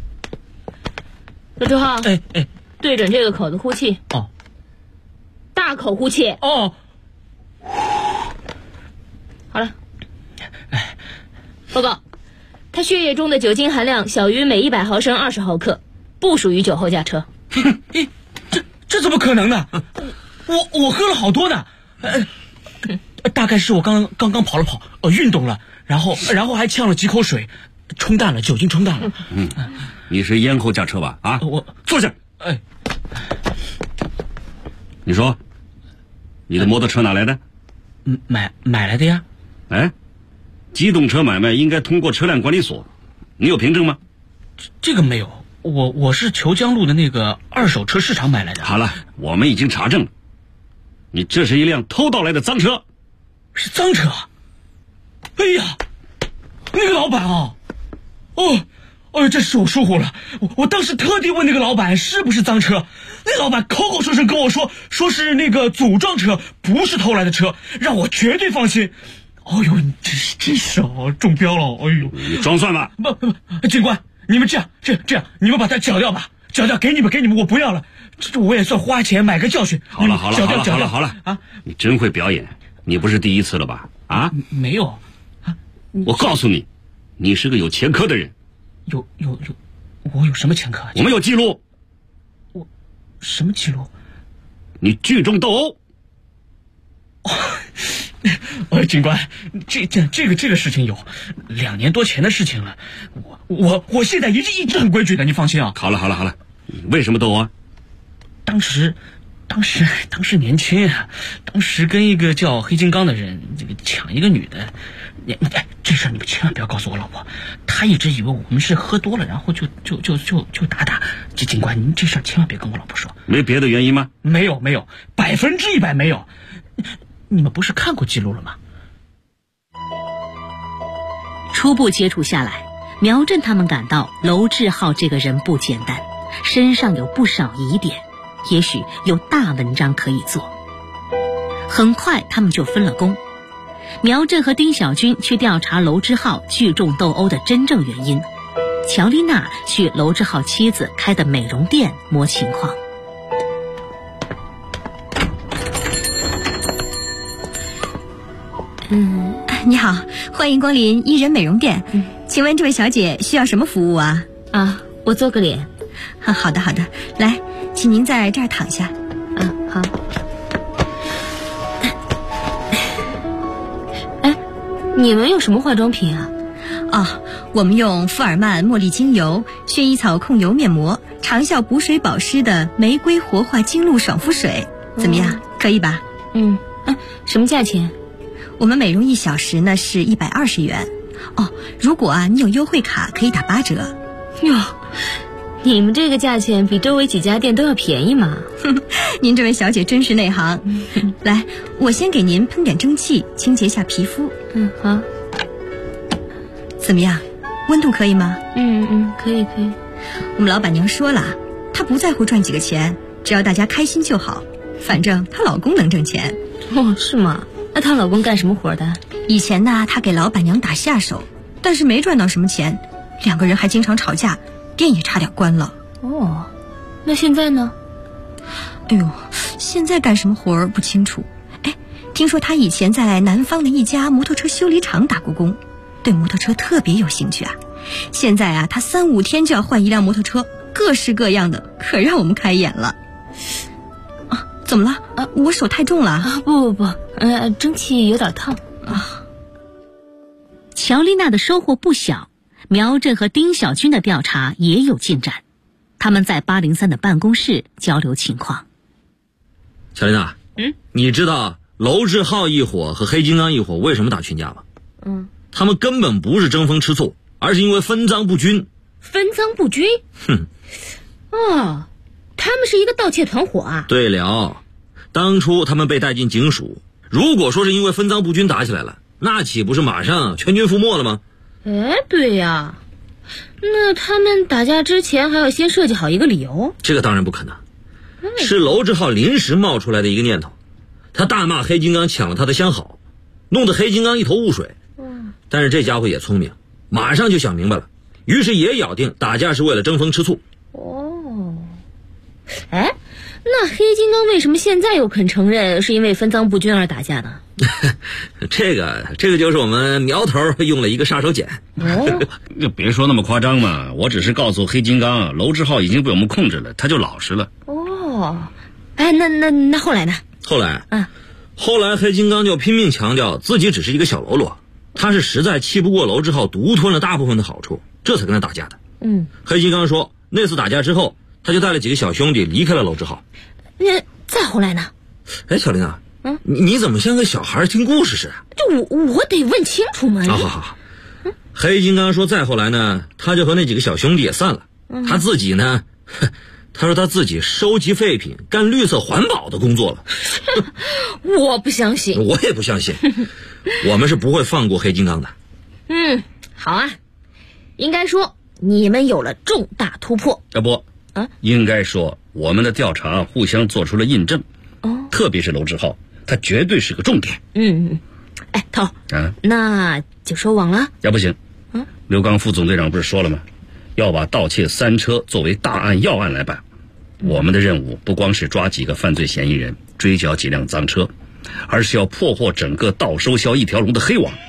娄志浩，对准这个口子呼气。 哦。 大口呼气。 哦。 好了。报告，他血液中的酒精含量小于每100毫升20毫克，不属于酒后驾车。 这怎么可能呢？我喝了好多呢，大概是我刚跑了跑，运动了，然后还呛了几口水，酒精冲淡了。 你是烟后驾车吧？啊， 我坐下。你说，你的摩托车哪来的？ 买来的呀。 机动车买卖应该通过车辆管理所，你有凭证吗？ 这个没有，我是虬江路的那个二手车市场买来的。 好了，我们已经查证了，你这是一辆偷盗来的赃车。 是赃车？哎呀，那个老板啊，这是我疏忽了，我当时特地问那个老板是不是赃车，那老板口口声声跟我说是那个组装车，不是偷来的车，让我绝对放心。你真是中标了！ 你装蒜吧！ 不，警官，你们这样，你们把他缴掉吧，缴掉给你们，我不要了，这我也算花钱买个教训。 好了啊！ 你真会表演，你不是第一次了吧？啊？ 没有我告诉你，你是个有前科的人。 我有什么前科？ 我们有记录。 我什么记录？ 你聚众斗殴。 警官，这个事情有2年多前的事情了，我现在一直很规矩的，你放心啊。 好了，你为什么斗殴？ 当时年轻啊，当时跟一个叫黑金刚的人抢一个女的，这事儿你们千万不要告诉我老婆，她一直以为我们是喝多了，然后就打。警官，您这事儿千万别跟我老婆说。 没别的原因吗？ 没有，100%没有。你们不是看过记录了吗？ 初步接触下来，苗振他们感到娄志浩这个人不简单，身上有不少疑点，也许有大文章可以做。很快他们就分了工，苗振和丁小军去调查娄志浩聚众斗殴的真正原因，乔丽娜去娄志浩妻子开的美容店摸情况。 你好，欢迎光临伊人美容店。请问这位小姐需要什么服务啊？ 我做个脸。 好的，来，请您在这儿躺下。 好。 你们有什么化妆品啊？ 我们用富尔曼茉莉精油、薰衣草控油面膜，长效补水保湿的玫瑰活化精露爽肤水，怎么样？可以吧？ 什么价钱？ 我们美容1小时呢是120元。如果你有优惠卡，可以打8折。 哟，你们这个价钱比周围几家店都要便宜嘛。 您这位小姐真是内行。来，我先给您喷点蒸汽，清洁一下皮肤。 好。 怎么样？温度可以吗？ 可以。 我们老板娘说了，她不在乎赚几个钱，只要大家开心就好。反正她老公能挣钱。 是吗？那她老公干什么活的？ 以前呢，她给老板娘打下手，但是没赚到什么钱，2个人还经常吵架，店也差点关了。 那现在呢？ 现在干什么活儿不清楚。听说她以前在南方的一家摩托车修理厂打过工，对摩托车特别有兴趣啊。现在她3、5天就要换一辆摩托车，各式各样的，可让我们开眼了。怎么了？我手太重了？ 不，蒸汽有点烫。 乔丽娜的收获不小，苗振和丁小军的调查也有进展。他们在803的办公室交流情况。 乔丽娜，你知道娄志浩一伙和黑金刚一伙为什么打群架吗？他们根本不是争风吃醋，而是因为分赃不均。 分赃不均？他们是一个盗窃团伙啊。 对了，当初他们被带进警署，如果说是因为分赃不均打起来了，那岂不是马上全军覆没了吗？ 对呀。那他们打架之前还要先设计好一个理由？ 这个当然不可能，是娄志浩临时冒出来的一个念头。他大骂黑金刚抢了他的相好，弄得黑金刚一头雾水。但是这家伙也聪明，马上就想明白了，于是也咬定打架是为了争风吃醋。 那黑金刚为什么现在又肯承认是因为分赃不均而打架呢？ 这个就是我们苗头用了一个杀手锏。 就别说那么夸张嘛，我只是告诉黑金刚，娄志浩已经被我们控制了，他就老实了。 那后来呢？ 后来黑金刚就拼命强调自己只是一个小喽啰，他是实在气不过娄志浩独吞了大部分的好处，这才跟他打架的。黑金刚说那次打架之后，他就带了几个小兄弟离开了娄志浩。 再后来呢？ 小玲啊，你怎么像个小孩听故事似的？ 我得问清楚嘛。 好。黑金刚说再后来呢，他就和那几个小兄弟也散了。他自己呢，他说他自己收集废品，干绿色环保的工作了。 我不相信。 我也不相信。我们是不会放过黑金刚的。 好啊，应该说你们有了重大突破。 应该说我们的调查互相做出了印证。特别是娄志浩，他绝对是个重点。 头那就收网了？ 不行。刘刚副总队长不是说了吗？要把盗窃3车作为大案要案来办。我们的任务不光是抓几个犯罪嫌疑人，追缴几辆赃车，而是要破获整个盗收销一条龙的黑网。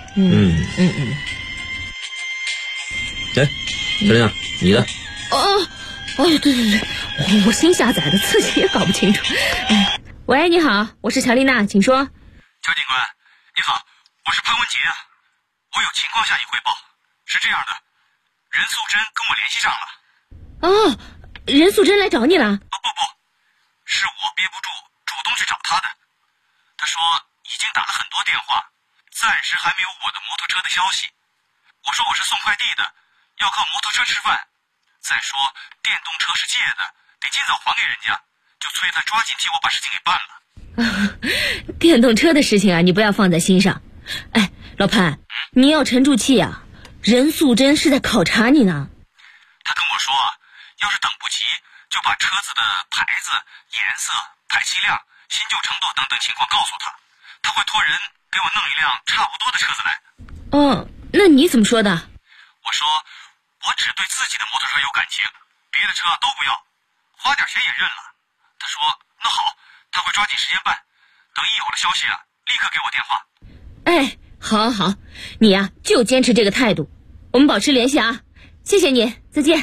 小玲啊，你的。 对，我新下载的，自己也搞不清楚。喂，你好，我是乔丽娜，请说。 乔警官，你好，我是潘文杰啊，我有情况向你汇报。是这样的，任素贞跟我联系上了。 任素贞来找你了？ 不，是我憋不住主动去找她的。她说已经打了很多电话，暂时还没有我的摩托车的消息。我说我是送快递的，要靠摩托车吃饭。再说电动车是借的，得尽早还给人家，就催他抓紧替我把事情给办了。 电动车的事情啊，你不要放在心上。老潘，你要沉住气啊，任素贞是在考察你呢。 他跟我说要是等不及，就把车子的牌子、颜色、排气量、新旧程度等等情况告诉他，他会托人给我弄一辆差不多的车子来。 那你怎么说的？ 我说我只对自己的摩托车有感情，别的车都不要，花点钱也认了。他说那好，他会抓紧时间办，等一有了消息立刻给我电话。 好，你呀就坚持这个态度，我们保持联系啊，谢谢你，再见。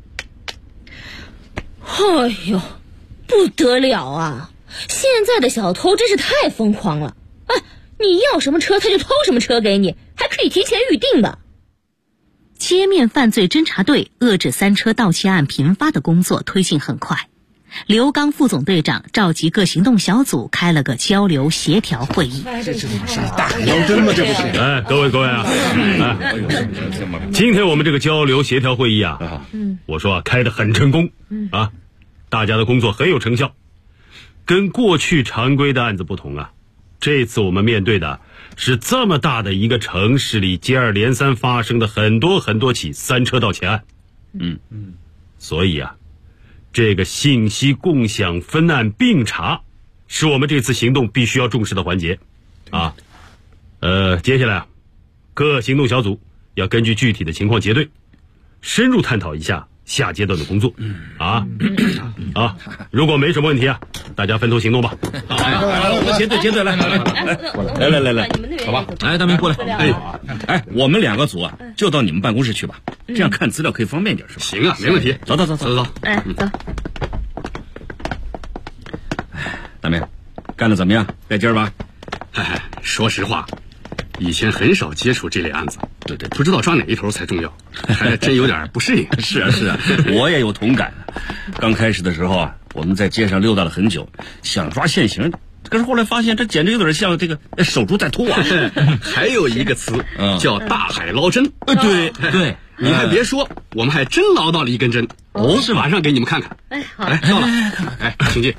不得了啊，现在的小偷真是太疯狂了。你要什么车他就偷什么车给你，还可以必提前预定的。 街面犯罪侦查队遏制三车盗窃案频发的工作推进很快。刘刚副总队长召集各行动小组开了个交流协调会议。 这是大海捞针吗？这不是？ 哎，各位啊，今天我们这个交流协调会议啊，我说开得很成功啊，大家的工作很有成效。跟过去常规的案子不同啊，这次我们面对的是这么大的一个城市里接二连三发生的很多起三车盗窃案。所以啊，这个信息共享、分案并查，是我们这次行动必须要重视的环节啊。接下来啊，各行动小组要根据具体的情况结队，深入探讨一下下阶段的工作。如果没什么问题啊，大家分头行动吧。 我们结队来，好吧？来，大明过来。我们2个组啊，就到你们办公室去吧，这样看资料可以方便点，是吧？ 行啊，没问题。 走。 走。 大明，干得怎么样？带劲儿吧？ 说实话，以前很少接触这类案子，对，不知道抓哪一头才重要，还真有点不适应。 是啊，我也有同感。刚开始的时候啊，我们在街上溜达了很久，想抓现行，可是后来发现这简直有点像这个守株待兔啊。 还有一个词叫大海捞针。 对， 你还别说，我们还真捞到了一根针。是马上给你们看看。 好， 到了，请进。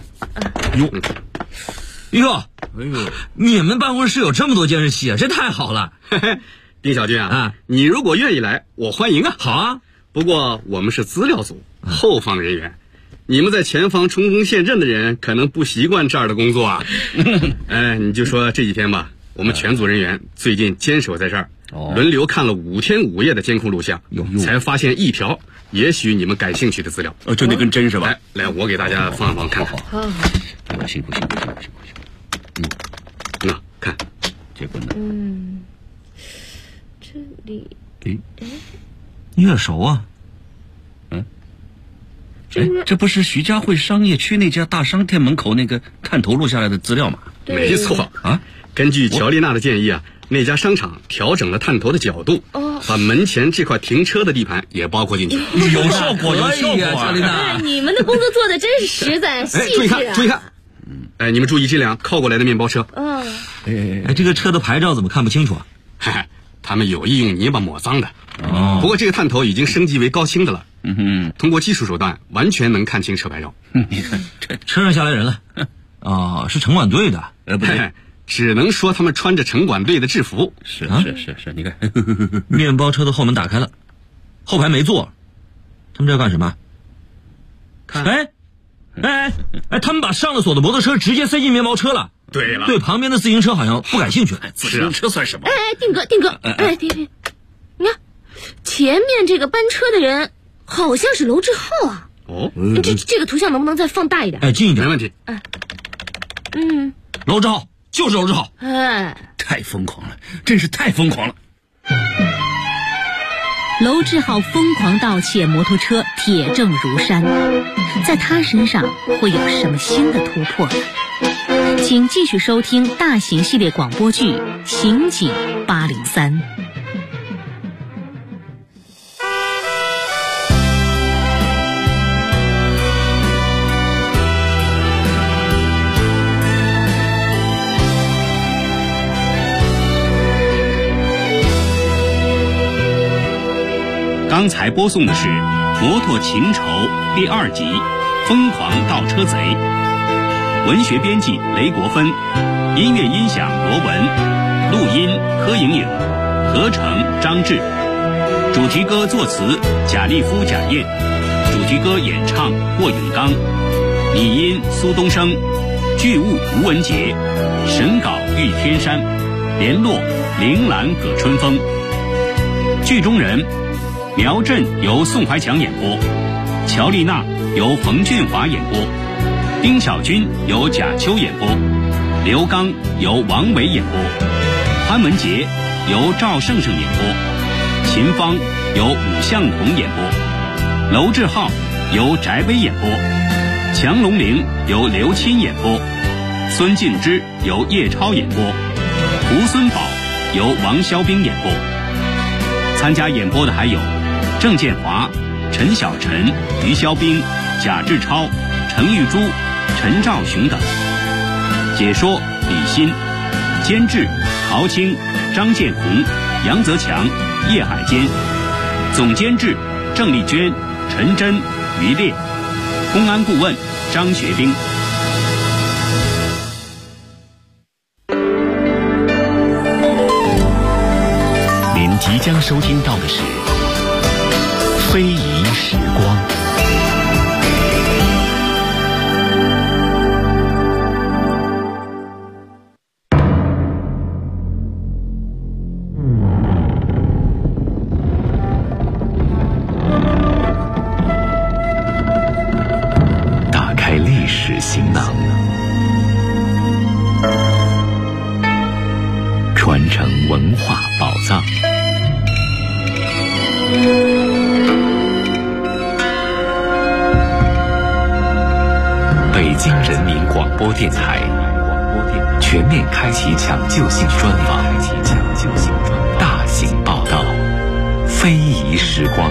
哟，你们办公室有这么多监视器啊，这太好了。 丁小军啊，你如果愿意来，我欢迎啊。 好啊， 不过我们是资料组，后方人员，你们在前方冲锋陷阵的人可能不习惯这儿的工作啊。你就说这几天吧，我们全组人员最近坚守在这儿，轮流看了5天5夜的监控录像，才发现一条也许你们感兴趣的资料。 就那根针是吧？ 来，我给大家放一放看看。 好。 辛苦。 那看这个呢？ 这里。 你耳熟啊？ 这不是徐家汇商业区那家大商店门口那个探头录下来的资料吗？ 没错啊，根据乔丽娜的建议啊，那家商场调整了探头的角度，把门前这块停车的地盘也包括进去， 有效果啊！ 乔丽娜， 你们的工作做的真是实在细致啊！ 注意看，你们注意这辆靠过来的面包车。 这个车的牌照怎么看不清楚啊？ 他们有意用泥巴抹脏的。不过这个探头已经升级为高清的了。通过技术手段完全能看清车牌照。 你看这车上下来人了，是城管队的。 不对，只能说他们穿着城管队的制服。 是，你看， 面包车的后门打开了，后排没坐，他们这要干什么？他们把上了锁的摩托车直接塞进面包车了。 对了， 对旁边的自行车好像不感兴趣。 自行车算什么？ 定哥，丁，你看前面这个班车的人好像是娄志浩啊。这个图像能不能再放大一点？ 近一点。 没问题。 娄志浩就是娄志浩。 太疯狂了，真是太疯狂了。 娄志浩疯狂盗窃摩托车，铁证如山，在他身上会有什么新的突破呢？请继续收听大型系列广播剧《刑警803》。 刚才播送的是《摩托情仇》第2集《疯狂盗车贼》，文学编辑雷国芬，音乐音响罗文，录音柯莹莹，合成张志，主题歌作词贾立夫、贾燕，主题歌演唱霍永刚，拟音苏东升，剧务吴文杰，审稿玉天山，联络铃兰葛春风。剧中人苗振由宋怀强演播，乔丽娜由冯俊华演播，丁小军由贾秋演播，刘刚由王伟演播，潘文杰由赵胜胜演播，秦芳由武向同演播，娄志浩由翟威演播，强龙玲由刘钦演播，孙敬之由叶超演播，胡孙宝由王肖兵演播。 参加演播的还有郑建华、陈小晨、于肖兵、贾志超、程玉珠、陈兆雄等。解说李欣，监制陶青、张建红、杨泽强、叶海坚，总监制郑丽娟、陈真、于烈，公安顾问张学兵。 您即将收听到的是《非遗时光》。打开历史行囊，传承文化宝藏。北京人民广播电台全面开启抢救性专访，大型报道，非遗时光。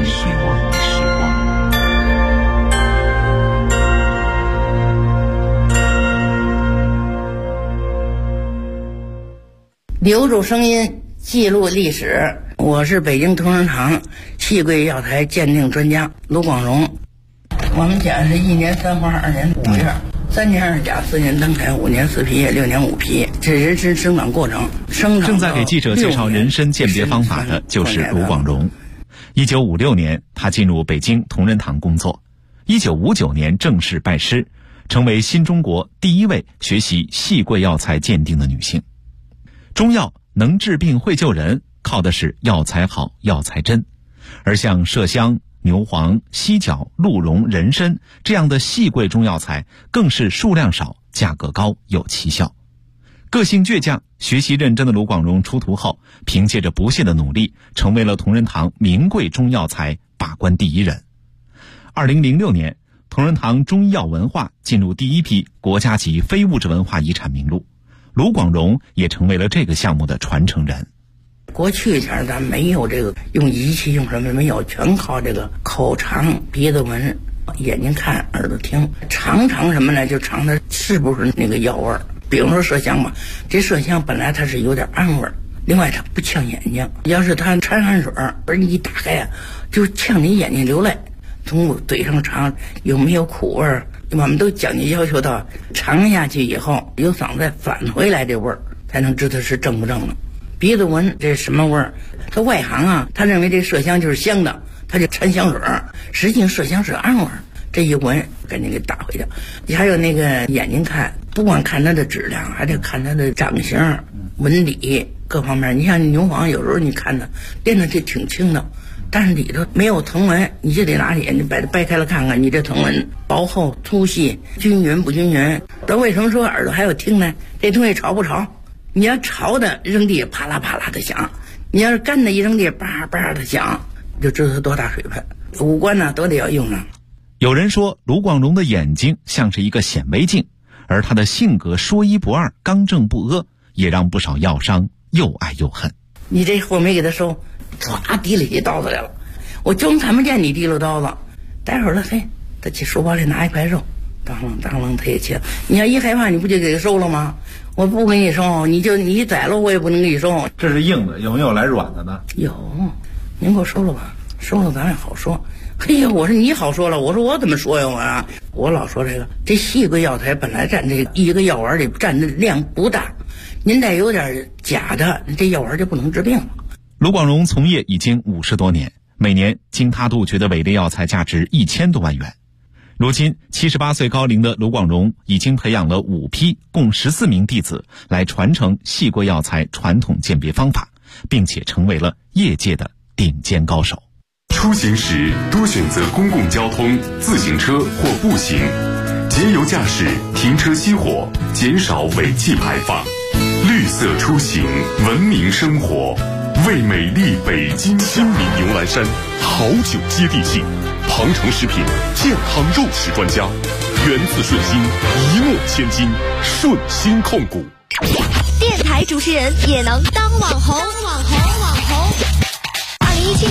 留住声音，记录历史。我是北京同仁堂戏柜药材鉴定专家卢广荣。我们家是1年3花2年5月，3年2甲4年登台5年4批6年5批，这人参生长过程。 正在给记者介绍人参鉴别方法的就是卢广荣。1956年，他进入北京同仁堂工作。1959年正式拜师，成为新中国第一位学习戏柜药材鉴定的女性。中药能治病会救人，靠的是药材好、药材真。而像麝香、牛黄、犀角、鹿茸、人参这样的细贵中药材，更是数量少、价格高、有奇效。个性倔强、学习认真的卢广荣出徒后，凭借着不懈的努力，成为了同仁堂名贵中药材把关第一人。2006年，同仁堂中医药文化进入第一批国家级非物质文化遗产名录，卢广荣也成为了这个项目的传承人。 过去前咱没有这个用仪器用什么没有，全靠这个口尝、鼻子闻、眼睛看、耳朵听，尝什么呢？就尝它是不是那个药味儿。比如说麝香吧，这麝香本来它是有点暗味儿，另外它不呛眼睛。要是它掺汗水，而你一打开啊，就呛你眼睛流泪。从嘴上尝有没有苦味儿，我们都讲究要求到尝下去以后，由嗓子返回来这味儿，才能知道是正不正了。鼻子闻这什么味儿？他外行啊，他认为这麝香就是香的，他就掺香水儿，实际上麝香是暗味儿。这一闻赶紧给打回去。你还有那个眼睛看，不光看它的质量，还得看它的长相、纹理各方面。你像牛黄，有时候你看它练的这挺轻的，但是里头没有藤纹，你就得拿眼睛把它掰开了看看，你这藤纹薄厚、粗细、均匀不均匀。这为什么说耳朵还有听呢？这东西潮不潮？你要潮的扔地啪啦啪啦的响，你要是干的一扔地叭叭的响，就知道它多大水分。五官呢都得要用上。 有人说卢广荣的眼睛像是一个显微镜，而他的性格说一不二、刚正不阿，也让不少药商又爱又恨。 你这货没给他收，唰提了起刀子来了，我就看不见你提了刀子。待会儿了，嘿，他去书包里拿一块肉，当啷当啷他也切。你要一害怕，你不就给他收了吗？我不给你收，你宰了我也不能给你收。 这是硬的，有没有来软的呢？ 有，您给我收了吧，收了咱也好说。嘿呀，我说你好说了，我说我怎么说呀？我老说这细贵药材本来占这一个药丸里占的量不大，您再有点假的，这药丸就不能治病了。 卢广荣从业已经50多年，每年经他杜绝的伪劣药材价值1000多万元。如今78岁高龄的卢广荣已经培养了5批共14名弟子来传承细贵药材传统鉴别方法，并且成为了业界的顶尖高手。 出行时多选择公共交通、自行车或步行，节油驾驶，停车熄火，减少尾气排放。绿色出行，文明生活，为美丽北京亲民牛栏山好酒接地气。庞城食品健康肉食专家，源自顺心，一诺千金，顺心控股。 电台主持人也能当网红。2017年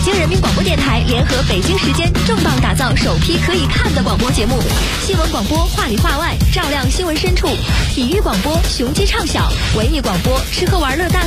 京人民广播电台联合北京时间重磅打造首批可以看的广播节目，新闻广播话里话外，照亮新闻深处；体育广播雄鸡唱晓，文艺广播吃喝玩乐大